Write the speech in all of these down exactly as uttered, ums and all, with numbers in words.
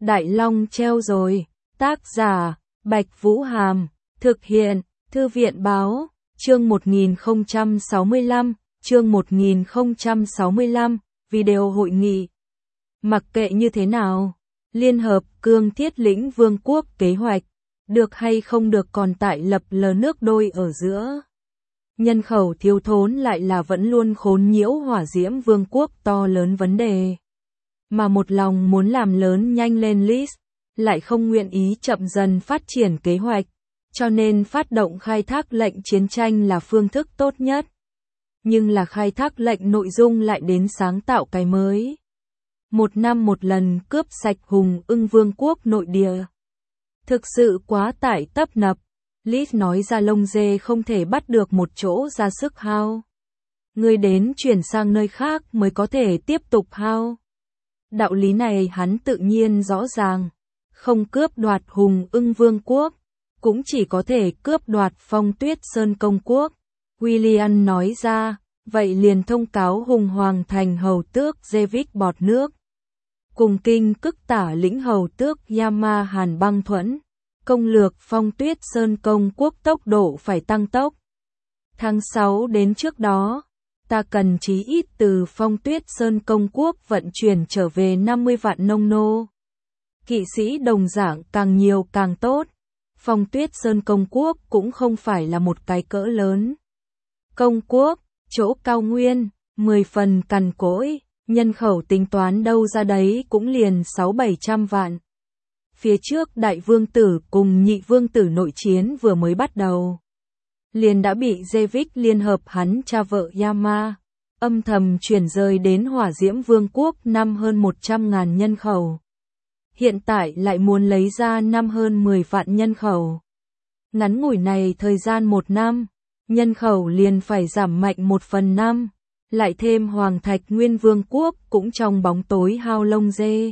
Đại Long treo rồi. Tác giả, Bạch Vũ Hàm. Thực hiện, Thư viện Báo. Chương một nghìn không trăm sáu mươi lăm, chương một nghìn không trăm sáu mươi lăm, video hội nghị. Mặc kệ như thế nào, Liên Hợp Cương Thiết Lĩnh Vương quốc kế hoạch, được hay không được còn tại lập lờ nước đôi ở giữa. Nhân khẩu thiếu thốn lại là vẫn luôn khốn nhiễu Hỏa Diễm Vương quốc to lớn vấn đề. Mà một lòng muốn làm lớn nhanh lên list, lại không nguyện ý chậm dần phát triển kế hoạch, cho nên phát động khai thác lệnh chiến tranh là phương thức tốt nhất. Nhưng là khai thác lệnh nội dung lại đến sáng tạo cái mới. Một năm một lần cướp sạch Hùng Ưng Vương quốc nội địa. Thực sự quá tải tấp nập, List nói ra lông dê không thể bắt được một chỗ ra sức hao. Người đến chuyển sang nơi khác mới có thể tiếp tục hao. Đạo lý này hắn tự nhiên rõ ràng, không cướp đoạt Hùng Ưng Vương quốc, cũng chỉ có thể cướp đoạt Phong Tuyết Sơn Công quốc. William nói ra, vậy liền thông cáo Hùng Hoàng thành hầu tước Jevik bọt nước. Cùng kinh cức tả lĩnh hầu tước Yama Hàn băng thuẫn, công lược Phong Tuyết Sơn Công quốc tốc độ phải tăng tốc. Tháng sáu đến trước đó, ta cần chí ít từ Phong Tuyết Sơn Công quốc vận chuyển trở về năm mươi vạn nông nô. Kỵ sĩ đồng dạng càng nhiều càng tốt. Phong Tuyết Sơn Công quốc cũng không phải là một cái cỡ lớn. Công quốc, chỗ cao nguyên, mười phần cằn cỗi, nhân khẩu tính toán đâu ra đấy cũng liền sáu bảy trăm vạn. Phía trước đại vương tử cùng nhị vương tử nội chiến vừa mới bắt đầu, liền đã bị Jevik liên hợp hắn cha vợ Yama, âm thầm chuyển rời đến Hỏa Diễm Vương quốc năm hơn một trăm ngàn nhân khẩu. Hiện tại lại muốn lấy ra năm hơn mười vạn nhân khẩu. Ngắn ngủi này thời gian một năm, nhân khẩu liền phải giảm mạnh một phần năm, lại thêm Hoàng Thạch Nguyên Vương quốc cũng trong bóng tối hao lông dê.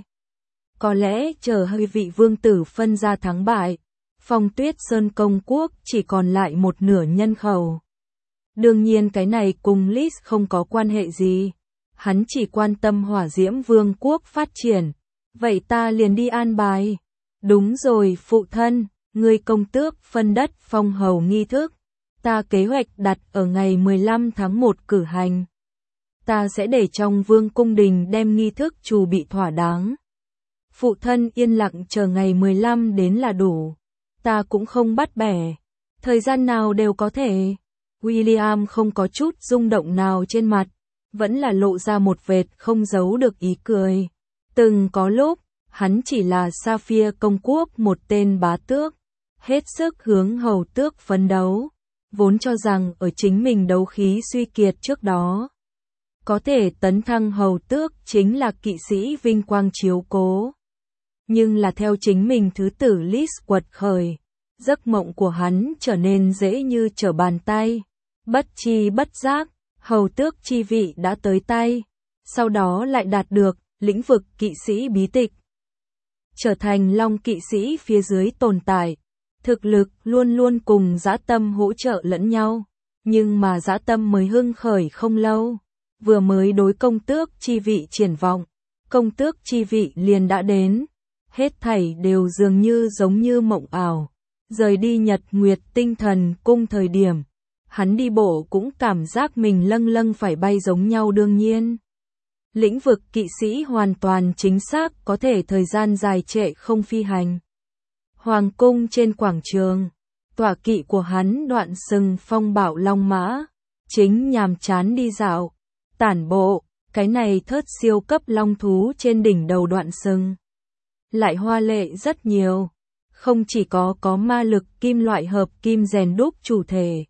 Có lẽ chờ hơi vị vương tử phân ra thắng bại, Phong Tuyết Sơn Công quốc chỉ còn lại một nửa nhân khẩu. Đương nhiên cái này cùng List không có quan hệ gì, hắn chỉ quan tâm Hỏa Diễm Vương quốc phát triển. Vậy ta liền đi an bài. Đúng rồi phụ thân, ngươi công tước phân đất phong hầu nghi thức. Ta kế hoạch đặt ở ngày mười lăm tháng một cử hành. Ta sẽ để trong vương cung đình đem nghi thức chuẩn bị thỏa đáng. Phụ thân yên lặng chờ ngày mười lăm đến là đủ. Ta cũng không bắt bẻ. Thời gian nào đều có thể. William không có chút rung động nào trên mặt. Vẫn là lộ ra một vệt không giấu được ý cười. Từng có lúc, hắn chỉ là Sapphire công quốc một tên bá tước, hết sức hướng hầu tước phấn đấu, vốn cho rằng ở chính mình đấu khí suy kiệt trước đó. Có thể tấn thăng hầu tước chính là kỵ sĩ vinh quang chiếu cố. Nhưng là theo chính mình thứ tử List quật khởi, giấc mộng của hắn trở nên dễ như trở bàn tay. Bất chi bất giác, hầu tước chi vị đã tới tay, sau đó lại đạt được lĩnh vực kỵ sĩ bí tịch. Trở thành long kỵ sĩ phía dưới tồn tại, thực lực luôn luôn cùng dã tâm hỗ trợ lẫn nhau, nhưng mà dã tâm mới hưng khởi không lâu, vừa mới đối công tước chi vị triển vọng, công tước chi vị liền đã đến, hết thảy đều dường như giống như mộng ảo, rời đi Nhật Nguyệt Tinh Thần cung thời điểm, hắn đi bộ cũng cảm giác mình lâng lâng phải bay giống nhau đương nhiên. Lĩnh vực kỵ sĩ hoàn toàn chính xác có thể thời gian dài trệ không phi hành. Hoàng cung trên quảng trường, tọa kỵ của hắn Đoạn Sừng Phong Bảo Long Mã, chính nhàm chán đi dạo, tản bộ, cái này thớt siêu cấp long thú trên đỉnh đầu Đoạn Sừng. Lại hoa lệ rất nhiều, không chỉ có có ma lực kim loại hợp kim rèn đúc chủ thể,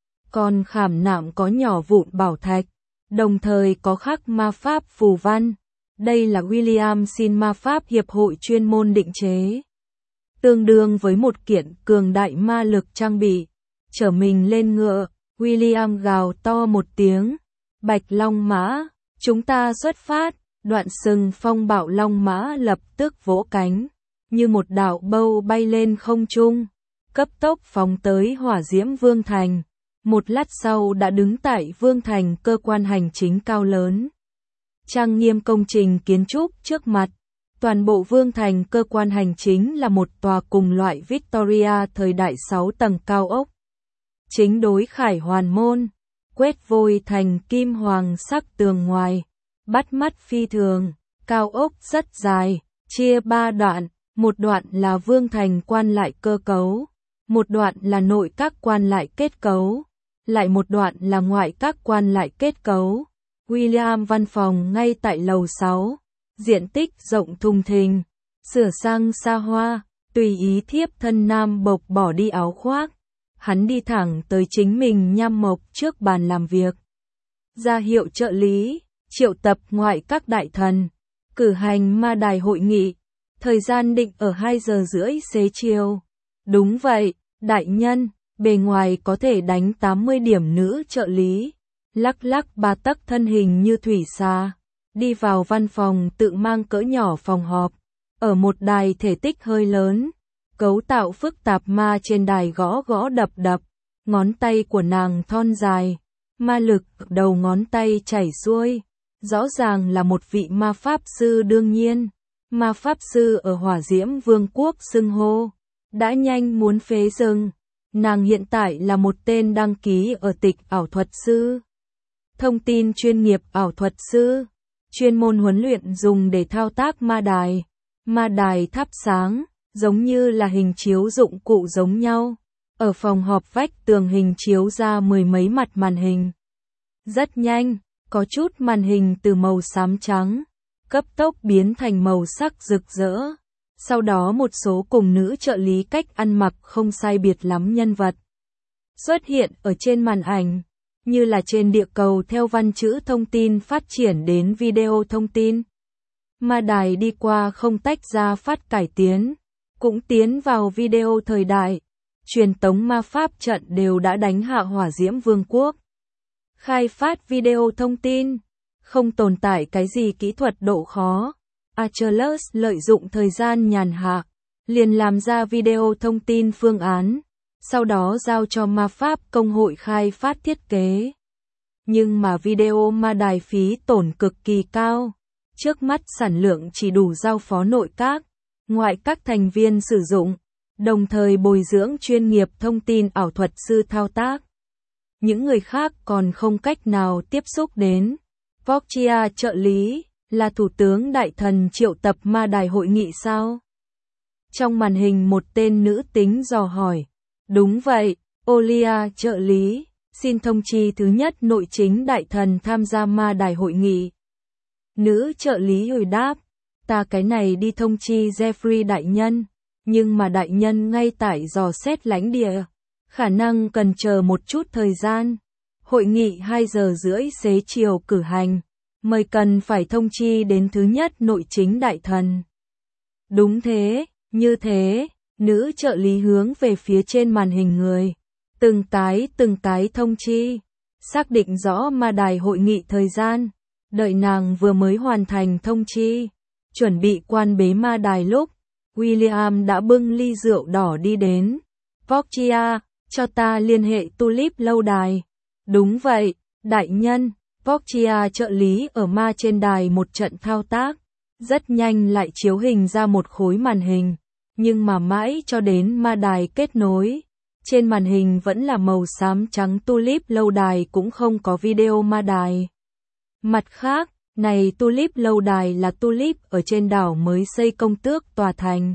còn khảm nạm có nhỏ vụn bảo thạch. Đồng thời có khắc ma pháp phù văn. Đây là William xin ma pháp hiệp hội chuyên môn định chế. Tương đương với một kiện cường đại ma lực trang bị. Chở mình lên ngựa, William gào to một tiếng. Bạch Long Mã, chúng ta xuất phát. Đoạn Sừng Phong Bảo Long Mã lập tức vỗ cánh, như một đạo bâu bay lên không trung, cấp tốc phóng tới Hỏa Diễm Vương thành. Một lát sau đã đứng tại Vương thành cơ quan hành chính cao lớn. Trang nghiêm công trình kiến trúc trước mặt, Toàn bộ vương thành cơ quan hành chính là một tòa cùng loại Victoria thời đại sáu tầng cao ốc. Chính đối khải hoàn môn, quét vôi thành kim hoàng sắc tường ngoài, bắt mắt phi thường, cao ốc rất dài, chia ba đoạn, một đoạn là vương thành quan lại cơ cấu, một đoạn là nội các quan lại kết cấu, lại một đoạn là ngoại các quan lại kết cấu. William văn phòng ngay tại lầu sáu, diện tích rộng thùng thình, sửa sang xa hoa, tùy ý thiếp thân nam bộc bỏ đi áo khoác. Hắn đi thẳng tới chính mình nhăm mộc trước bàn làm việc. Ra hiệu trợ lý, triệu tập ngoại các đại thần, cử hành ma đài hội nghị, thời gian định ở hai giờ rưỡi xế chiều. Đúng vậy, đại nhân, bề ngoài có thể đánh tám mươi điểm nữ trợ lý, lắc lắc ba tấc thân hình như thủy xà, đi vào văn phòng tự mang cỡ nhỏ phòng họp, ở một đài thể tích hơi lớn. Cấu tạo phức tạp ma trên đài gõ gõ đập đập, ngón tay của nàng thon dài, ma lực đầu ngón tay chảy xuôi, rõ ràng là một vị ma pháp sư đương nhiên, ma pháp sư ở Hỏa Diễm Vương quốc xưng hô, đã nhanh muốn phế rừng, nàng hiện tại là một tên đăng ký ở tịch ảo thuật sư. Thông tin chuyên nghiệp ảo thuật sư, chuyên môn huấn luyện dùng để thao tác ma đài, ma đài thắp sáng. Giống như là hình chiếu dụng cụ giống nhau. Ở phòng họp vách tường hình chiếu ra mười mấy mặt màn hình. Rất nhanh, có chút màn hình từ màu xám trắng, cấp tốc biến thành màu sắc rực rỡ. Sau đó một số cùng nữ trợ lý cách ăn mặc không sai biệt lắm nhân vật xuất hiện ở trên màn ảnh, như là trên địa cầu theo văn chữ thông tin phát triển đến video thông tin. Ma đài đi qua không tách ra phát cải tiến. Cũng tiến vào video thời đại, truyền tống ma pháp trận đều đã đánh hạ Hỏa Diễm Vương quốc. Khai phát video thông tin, không tồn tại cái gì kỹ thuật độ khó. Achilles lợi dụng thời gian nhàn hạ, liền làm ra video thông tin phương án, sau đó giao cho ma pháp công hội khai phát thiết kế. Nhưng mà video ma đài phí tổn cực kỳ cao, trước mắt sản lượng chỉ đủ giao phó nội các, ngoại các thành viên sử dụng, đồng thời bồi dưỡng chuyên nghiệp thông tin ảo thuật sư thao tác. Những người khác còn không cách nào tiếp xúc đến. Voxia trợ lý, là thủ tướng đại thần triệu tập ma đài hội nghị sao? Trong màn hình một tên nữ tính dò hỏi. Đúng vậy, Olia trợ lý, xin thông chi thứ nhất nội chính đại thần tham gia ma đài hội nghị. Nữ trợ lý hồi đáp. Ta cái này đi thông chi Jeffrey đại nhân, nhưng mà đại nhân ngay tại dò xét lãnh địa, khả năng cần chờ một chút thời gian. Hội nghị hai giờ rưỡi xế chiều cử hành, mời cần phải thông chi đến thứ nhất nội chính đại thần. Đúng thế, như thế, nữ trợ lý hướng về phía trên màn hình người, từng cái từng cái thông chi, xác định rõ ma đài hội nghị thời gian, đợi nàng vừa mới hoàn thành thông chi. Chuẩn bị quan bế ma đài lúc, William đã bưng ly rượu đỏ đi đến. Voxia, cho ta liên hệ Tulip lâu đài. Đúng vậy, đại nhân. Voxia trợ lý ở ma trên đài một trận thao tác. Rất nhanh lại chiếu hình ra một khối màn hình. Nhưng mà mãi cho đến ma đài kết nối. Trên màn hình vẫn là màu xám trắng Tulip lâu đài cũng không có video ma đài. Mặt khác, này Tulip lâu đài là Tulip ở trên đảo mới xây công tước tòa thành.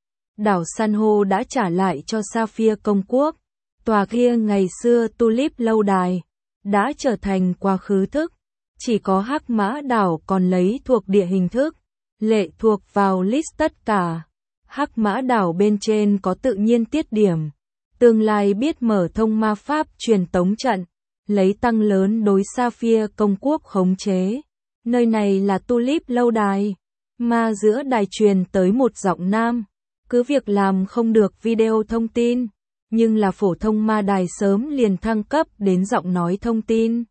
Đảo San hô đã trả lại cho Sapphire công quốc. Tòa kia ngày xưa Tulip lâu đài đã trở thành quá khứ thức. Chỉ có Hắc Mã đảo còn lấy thuộc địa hình thức, lệ thuộc vào list tất cả. Hắc Mã đảo bên trên có tự nhiên tiết điểm. Tương lai biết mở thông ma pháp truyền tống trận, lấy tăng lớn đối Sapphire công quốc khống chế. Nơi này là Tulip lâu đài. Mà giữa đài truyền tới một giọng nam. Cứ việc làm không được video thông tin, nhưng là phổ thông ma đài sớm liền thăng cấp đến giọng nói thông tin.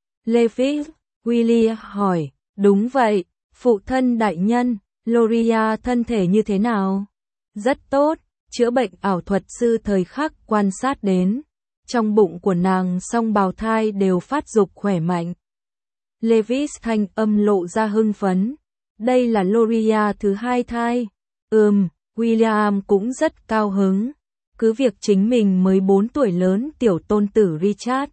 Levi, William hỏi, đúng vậy, phụ thân đại nhân, Loria thân thể như thế nào? Rất tốt, chữa bệnh ảo thuật sư thời khắc quan sát đến. Trong bụng của nàng song bào thai đều phát dục khỏe mạnh. Levis thanh âm lộ ra hưng phấn. Đây là Loria thứ hai thai. Ừm, William cũng rất cao hứng. Cứ việc chính mình mới bốn tuổi lớn tiểu tôn tử Richard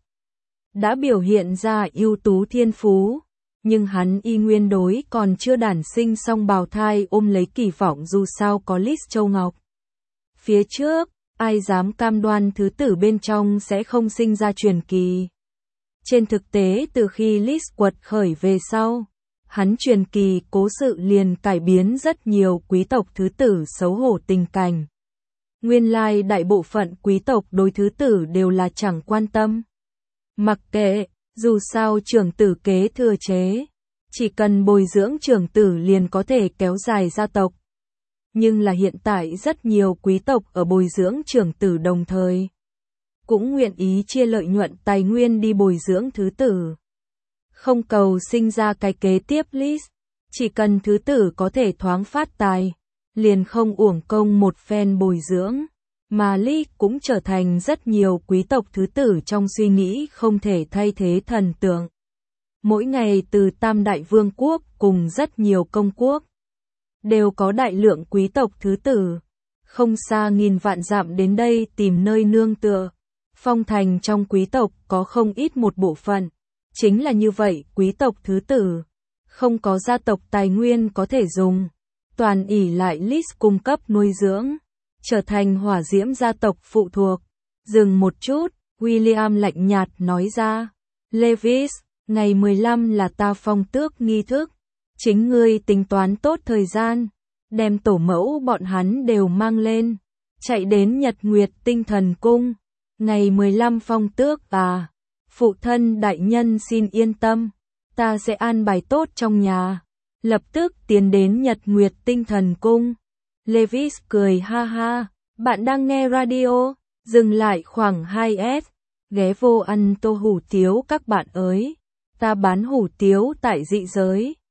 đã biểu hiện ra ưu tú thiên phú, nhưng hắn y nguyên đối còn chưa đản sinh xong bào thai ôm lấy kỳ vọng dù sao có Liz Châu Ngọc phía trước, ai dám cam đoan thứ tử bên trong sẽ không sinh ra truyền kỳ. Trên thực tế từ khi Liz quật khởi về sau, hắn truyền kỳ cố sự liền cải biến rất nhiều quý tộc thứ tử xấu hổ tình cảnh. Nguyên lai đại bộ phận quý tộc đối thứ tử đều là chẳng quan tâm. Mặc kệ, dù sao trưởng tử kế thừa chế, chỉ cần bồi dưỡng trưởng tử liền có thể kéo dài gia tộc. Nhưng là hiện tại rất nhiều quý tộc ở bồi dưỡng trưởng tử đồng thời cũng nguyện ý chia lợi nhuận tài nguyên đi bồi dưỡng thứ tử. Không cầu sinh ra cái kế tiếp Liz, chỉ cần thứ tử có thể thoáng phát tài, liền không uổng công một phen bồi dưỡng. Mà Liz cũng trở thành rất nhiều quý tộc thứ tử trong suy nghĩ không thể thay thế thần tượng. Mỗi ngày từ Tam Đại Vương quốc cùng rất nhiều công quốc đều có đại lượng quý tộc thứ tử, không xa nghìn vạn dặm đến đây tìm nơi nương tựa. Phong thành trong quý tộc có không ít một bộ phận, chính là như vậy quý tộc thứ tử, không có gia tộc tài nguyên có thể dùng, toàn ỷ lại Liz cung cấp nuôi dưỡng, trở thành hỏa diễm gia tộc phụ thuộc. Dừng một chút, William lạnh nhạt nói ra, Lewis, ngày mười lăm là ta phong tước nghi thức, chính ngươi tính toán tốt thời gian, đem tổ mẫu bọn hắn đều mang lên, chạy đến Nhật Nguyệt Tinh Thần Cung. Ngày mười lăm phong tước à, phụ thân đại nhân xin yên tâm, ta sẽ an bài tốt trong nhà, lập tức tiến đến Nhật Nguyệt Tinh Thần Cung. Lewis cười ha ha, bạn đang nghe radio, dừng lại khoảng hai s, ghé vô ăn tô hủ tiếu các bạn ơi, ta bán hủ tiếu tại dị giới.